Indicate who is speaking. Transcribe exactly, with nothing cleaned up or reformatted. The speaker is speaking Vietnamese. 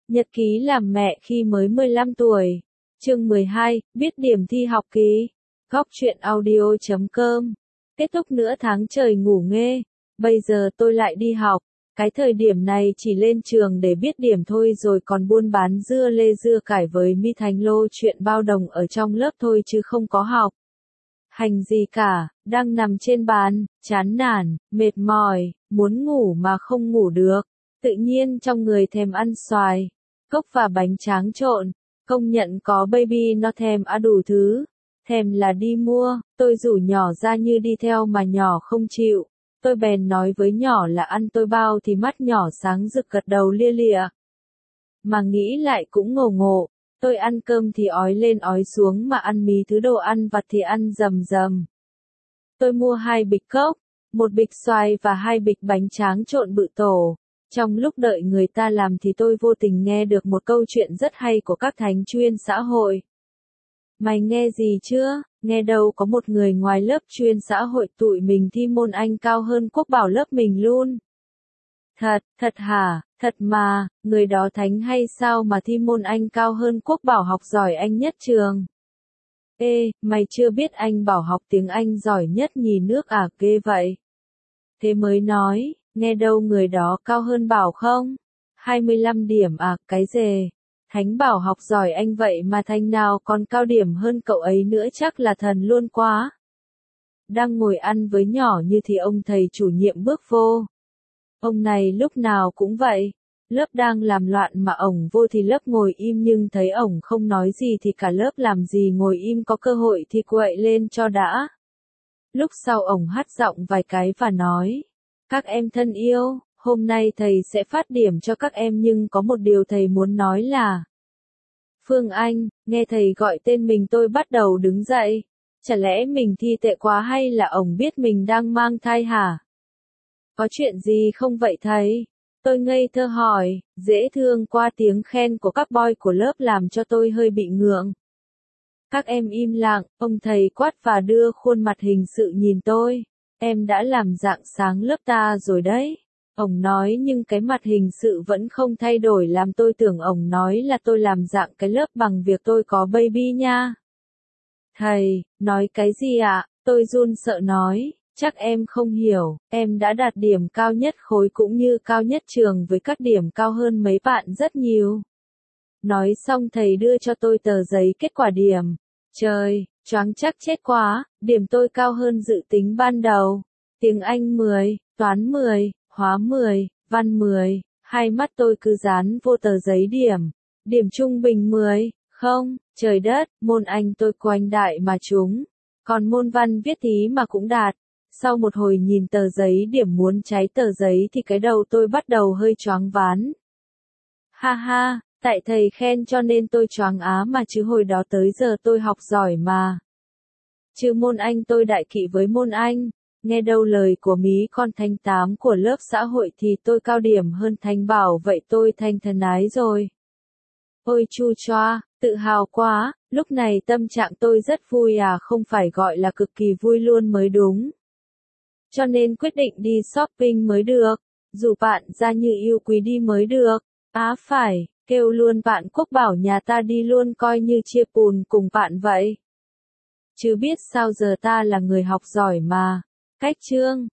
Speaker 1: Nhật ký làm mẹ khi mới mười lăm tuổi. Chương mười hai, biết điểm thi học kỳ. Góc truyện audio chấm com. Kết thúc nửa tháng trời ngủ nghê, bây giờ tôi lại đi học. Cái thời điểm này chỉ lên trường để biết điểm thôi rồi còn buôn bán dưa lê dưa cải với mi thành lô chuyện bao đồng ở trong lớp thôi chứ không có học hành gì cả, đang nằm trên bàn, chán nản, mệt mỏi, muốn ngủ mà không ngủ được. Tự nhiên trong người thèm ăn xoài, cốc và bánh tráng trộn, công nhận có baby nó thèm á đủ thứ. Thèm là đi mua, tôi rủ nhỏ ra như đi theo mà nhỏ không chịu. Tôi bèn nói với nhỏ là ăn tôi bao thì mắt nhỏ sáng rực gật đầu lia lịa. Mà nghĩ lại cũng ngộ ngộ, tôi ăn cơm thì ói lên ói xuống mà ăn mí thứ đồ ăn vặt thì ăn rầm rầm. Tôi mua hai bịch cốc, một bịch xoài và hai bịch bánh tráng trộn bự tổ. Trong lúc đợi người ta làm thì tôi vô tình nghe được một câu chuyện rất hay của các thánh chuyên xã hội. Mày nghe gì chưa? Nghe đâu có một người ngoài lớp chuyên xã hội tụi mình thi môn Anh cao hơn Quốc Bảo lớp mình luôn. Thật, thật hả, thật mà, người đó thánh hay sao mà thi môn Anh cao hơn Quốc Bảo học giỏi Anh nhất trường? Ê, mày chưa biết anh Bảo học tiếng Anh giỏi nhất nhì nước à, ghê vậy? Thế mới nói, nghe đâu người đó cao hơn Bảo không? hai mươi lăm điểm à, cái dề. Thánh Bảo học giỏi Anh vậy mà Thanh nào còn cao điểm hơn cậu ấy nữa, chắc là thần luôn quá. Đang ngồi ăn với nhỏ như thì ông thầy chủ nhiệm bước vô. Ông này lúc nào cũng vậy. Lớp đang làm loạn mà ổng vô thì lớp ngồi im, nhưng thấy ổng không nói gì thì cả lớp làm gì ngồi im, có cơ hội thì quậy lên cho đã. Lúc sau ổng hắt giọng vài cái và nói: các em thân yêu, hôm nay thầy sẽ phát điểm cho các em nhưng có một điều thầy muốn nói là... Phương Anh, nghe thầy gọi tên mình tôi bắt đầu đứng dậy. Chả lẽ mình thi tệ quá hay là ổng biết mình đang mang thai hả? Có chuyện gì không vậy thầy? Tôi ngây thơ hỏi, dễ thương qua tiếng khen của các boy của lớp làm cho tôi hơi bị ngượng. Các em im lặng, ông thầy quát và đưa khuôn mặt hình sự nhìn tôi. Em đã làm rạng sáng lớp ta rồi đấy. Ổng nói nhưng cái mặt hình sự vẫn không thay đổi, làm tôi tưởng ổng nói là tôi làm dạng cái lớp bằng việc tôi có baby nha. Thầy, nói cái gì ạ? Tôi run sợ nói, chắc em không hiểu, em đã đạt điểm cao nhất khối cũng như cao nhất trường với các điểm cao hơn mấy bạn rất nhiều. Nói xong thầy đưa cho tôi tờ giấy kết quả điểm. Trời, choáng chắc chết quá, điểm tôi cao hơn dự tính ban đầu. Tiếng Anh mười, toán mười, hóa mười, văn mười, hai mắt tôi cứ dán vô tờ giấy điểm. Điểm trung bình mười, không, trời đất, môn Anh tôi quanh đại mà trúng. Còn môn văn viết thí mà cũng đạt. Sau một hồi nhìn tờ giấy điểm muốn cháy tờ giấy thì cái đầu tôi bắt đầu hơi choáng váng. Ha ha, tại thầy khen cho nên tôi choáng á mà chứ hồi đó tới giờ tôi học giỏi mà. Chứ môn Anh tôi đại kỵ với môn Anh. Nghe đâu lời của mí con Thanh tám của lớp xã hội thì tôi cao điểm hơn Thanh Bảo, vậy tôi thành thần ái rồi. Ôi chu choa, tự hào quá, lúc này tâm trạng tôi rất vui à, không phải gọi là cực kỳ vui luôn mới đúng. Cho nên quyết định đi shopping mới được, rủ bạn ra như yêu quý đi mới được. Á phải, kêu luôn bạn Quốc Bảo nhà ta đi luôn coi như chia pùn cùng bạn vậy. Chứ biết sao giờ ta là người học giỏi mà. Cách chương